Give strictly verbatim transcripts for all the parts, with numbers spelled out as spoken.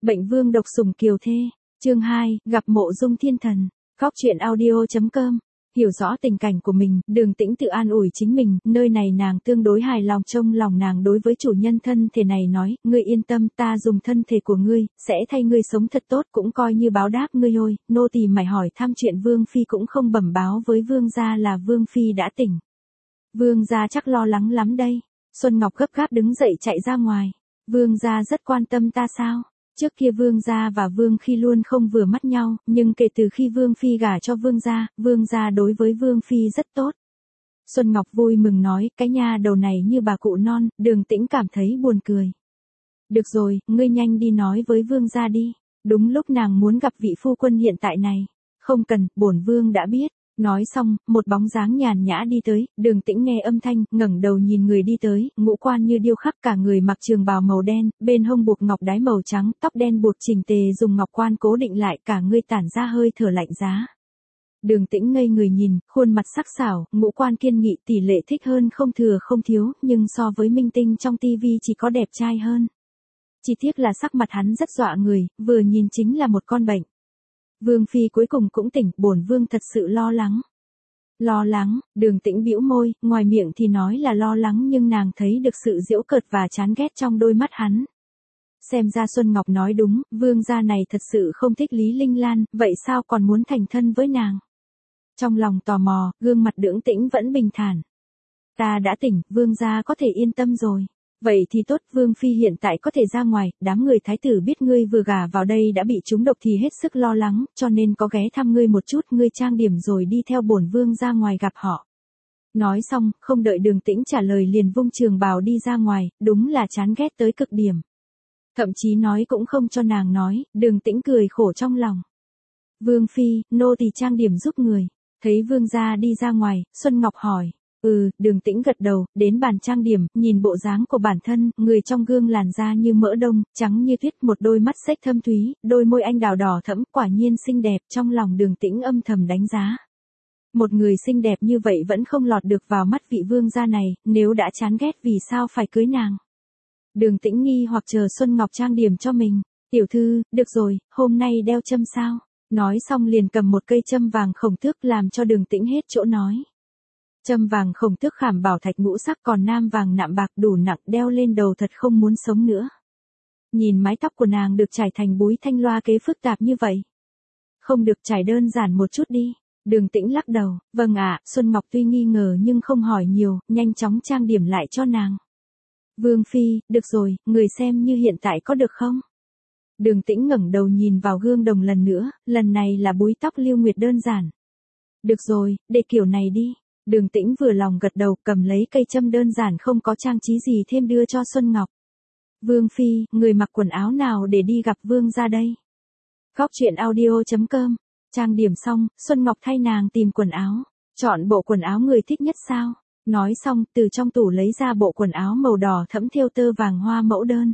Bệnh vương độc sủng kiều thê, chương hai, gặp Mộ Dung Thiên Thần, Góc truyện audio chấm com. Hiểu rõ tình cảnh của mình, Đường Tĩnh tự an ủi chính mình, nơi này nàng tương đối hài lòng, trông lòng nàng đối với chủ nhân thân thể này nói, ngươi yên tâm, ta dùng thân thể của ngươi, sẽ thay ngươi sống thật tốt, cũng coi như báo đáp ngươi ôi. Nô tỳ mày hỏi thăm chuyện Vương Phi cũng không bẩm báo với Vương gia là Vương Phi đã tỉnh. Vương gia chắc lo lắng lắm đây. Xuân Ngọc gấp gáp đứng dậy chạy ra ngoài. Vương gia rất quan tâm ta sao? Trước kia Vương gia và Vương Phi luôn không vừa mắt nhau, nhưng kể từ khi Vương Phi gả cho Vương gia, Vương gia đối với Vương Phi rất tốt. Xuân Ngọc vui mừng nói, cái nha đầu này như bà cụ non. Đường Tĩnh cảm thấy buồn cười. Được rồi, ngươi nhanh đi nói với Vương gia đi. Đúng lúc nàng muốn gặp vị phu quân hiện tại này. Không cần, bổn Vương đã biết. Nói xong, một bóng dáng nhàn nhã đi tới, Đường Tĩnh nghe âm thanh, ngẩng đầu nhìn người đi tới, ngũ quan như điêu khắc, cả người mặc trường bào màu đen, bên hông buộc ngọc đái màu trắng, tóc đen buộc chỉnh tề dùng ngọc quan cố định lại, cả người tản ra hơi thở lạnh giá. Đường Tĩnh ngây người nhìn, khuôn mặt sắc sảo, ngũ quan kiên nghị, tỷ lệ thích hơn không thừa không thiếu, nhưng so với minh tinh trong tivi chỉ có đẹp trai hơn. Chỉ tiếc là sắc mặt hắn rất dọa người, vừa nhìn chính là một con bệnh. Vương Phi cuối cùng cũng tỉnh, bổn Vương thật sự lo lắng. Lo lắng, Đường Tĩnh bĩu môi, ngoài miệng thì nói là lo lắng nhưng nàng thấy được sự giễu cợt và chán ghét trong đôi mắt hắn. Xem ra Xuân Ngọc nói đúng, Vương gia này thật sự không thích Lý Linh Lan, vậy sao còn muốn thành thân với nàng? Trong lòng tò mò, gương mặt Đường Tĩnh vẫn bình thản. Ta đã tỉnh, Vương gia có thể yên tâm rồi. Vậy thì tốt, Vương Phi hiện tại có thể ra ngoài, đám người thái tử biết ngươi vừa gả vào đây đã bị trúng độc thì hết sức lo lắng, cho nên có ghé thăm ngươi một chút, ngươi trang điểm rồi đi theo bổn Vương ra ngoài gặp họ. Nói xong, không đợi Đường Tĩnh trả lời liền vung trường bào đi ra ngoài, đúng là chán ghét tới cực điểm. Thậm chí nói cũng không cho nàng nói, Đường Tĩnh cười khổ trong lòng. Vương Phi, nô tỳ trang điểm giúp người. Thấy Vương gia đi ra ngoài, Xuân Ngọc hỏi. Ừ, Đường Tĩnh gật đầu, đến bàn trang điểm, nhìn bộ dáng của bản thân, người trong gương làn da như mỡ đông, trắng như tuyết, một đôi mắt xếch thâm thúy, đôi môi anh đào đỏ thẫm, quả nhiên xinh đẹp, trong lòng Đường Tĩnh âm thầm đánh giá. Một người xinh đẹp như vậy vẫn không lọt được vào mắt vị vương gia này, nếu đã chán ghét vì sao phải cưới nàng. Đường Tĩnh nghi hoặc chờ Xuân Ngọc trang điểm cho mình, tiểu thư, được rồi, hôm nay đeo châm sao? Nói xong liền cầm một cây châm vàng khổng tước làm cho Đường Tĩnh hết chỗ nói. Châm vàng khổng tước khảm bảo thạch ngũ sắc còn nam vàng nạm bạc đủ nặng đeo lên đầu thật không muốn sống nữa. Nhìn mái tóc của nàng được trải thành búi thanh loa kế phức tạp như vậy. Không được trải đơn giản một chút đi. Đường Tĩnh lắc đầu, vâng ạ, Xuân Ngọc tuy nghi ngờ nhưng không hỏi nhiều, nhanh chóng trang điểm lại cho nàng. Vương Phi, được rồi, người xem như hiện tại có được không? Đường Tĩnh ngẩng đầu nhìn vào gương đồng lần nữa, lần này là búi tóc Lưu Nguyệt đơn giản. Được rồi, để kiểu này đi. Đường Tĩnh vừa lòng gật đầu, cầm lấy cây châm đơn giản không có trang trí gì thêm đưa cho Xuân Ngọc. Vương Phi, người mặc quần áo nào để đi gặp Vương ra đây? Góc truyện audio chấm com. Trang điểm xong, Xuân Ngọc thay nàng tìm quần áo. Chọn bộ quần áo người thích nhất sao? Nói xong, từ trong tủ lấy ra bộ quần áo màu đỏ thẫm thêu tơ vàng hoa mẫu đơn.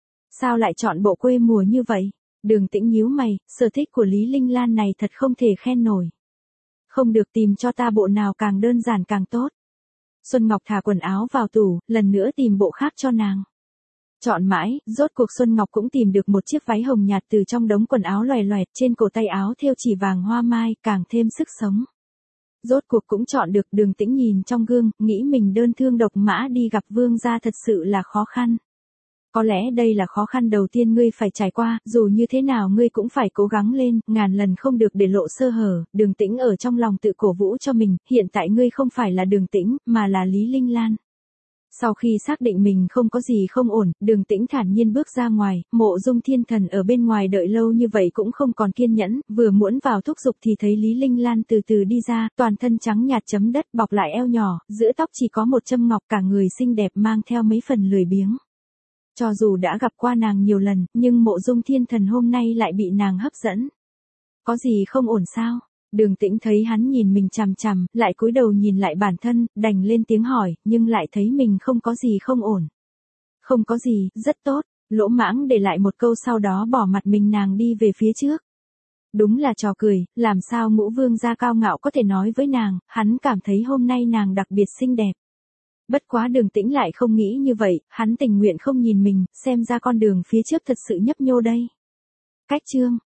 Sao lại chọn bộ quê mùa như vậy? Đường Tĩnh nhíu mày, sở thích của Lý Linh Lan này thật không thể khen nổi. Không được, tìm cho ta bộ nào càng đơn giản càng tốt. Xuân Ngọc thả quần áo vào tủ, lần nữa tìm bộ khác cho nàng. Chọn mãi, rốt cuộc Xuân Ngọc cũng tìm được một chiếc váy hồng nhạt từ trong đống quần áo loè loẹt, trên cổ tay áo thêu chỉ vàng hoa mai, càng thêm sức sống. Rốt cuộc cũng chọn được. Đường Tĩnh nhìn trong gương, nghĩ mình đơn thương độc mã đi gặp Vương gia thật sự là khó khăn. Có lẽ đây là khó khăn đầu tiên ngươi phải trải qua, dù như thế nào ngươi cũng phải cố gắng lên, ngàn lần không được để lộ sơ hở. Đường Tĩnh ở trong lòng tự cổ vũ cho mình, hiện tại ngươi không phải là Đường Tĩnh, mà là Lý Linh Lan. Sau khi xác định mình không có gì không ổn, Đường Tĩnh thản nhiên bước ra ngoài, Mộ Dung Thiên Thần ở bên ngoài đợi lâu như vậy cũng không còn kiên nhẫn, vừa muốn vào thúc giục thì thấy Lý Linh Lan từ từ đi ra, toàn thân trắng nhạt chấm đất, bọc lại eo nhỏ, giữa tóc chỉ có một châm ngọc, cả người xinh đẹp mang theo mấy phần lười biếng. Cho dù đã gặp qua nàng nhiều lần, nhưng Mộ Dung Thiên Thần hôm nay lại bị nàng hấp dẫn. Có gì không ổn sao? Đường Tĩnh thấy hắn nhìn mình chằm chằm, lại cúi đầu nhìn lại bản thân, đành lên tiếng hỏi, nhưng lại thấy mình không có gì không ổn. Không có gì, rất tốt, lỗ mãng để lại một câu sau đó bỏ mặt mình nàng đi về phía trước. Đúng là trò cười, làm sao Ngũ Vương gia cao ngạo có thể nói với nàng, hắn cảm thấy hôm nay nàng đặc biệt xinh đẹp. Bất quá Đường Tĩnh lại không nghĩ như vậy, hắn tình nguyện không nhìn mình, xem ra con đường phía trước thật sự nhấp nhô đây. Cách chương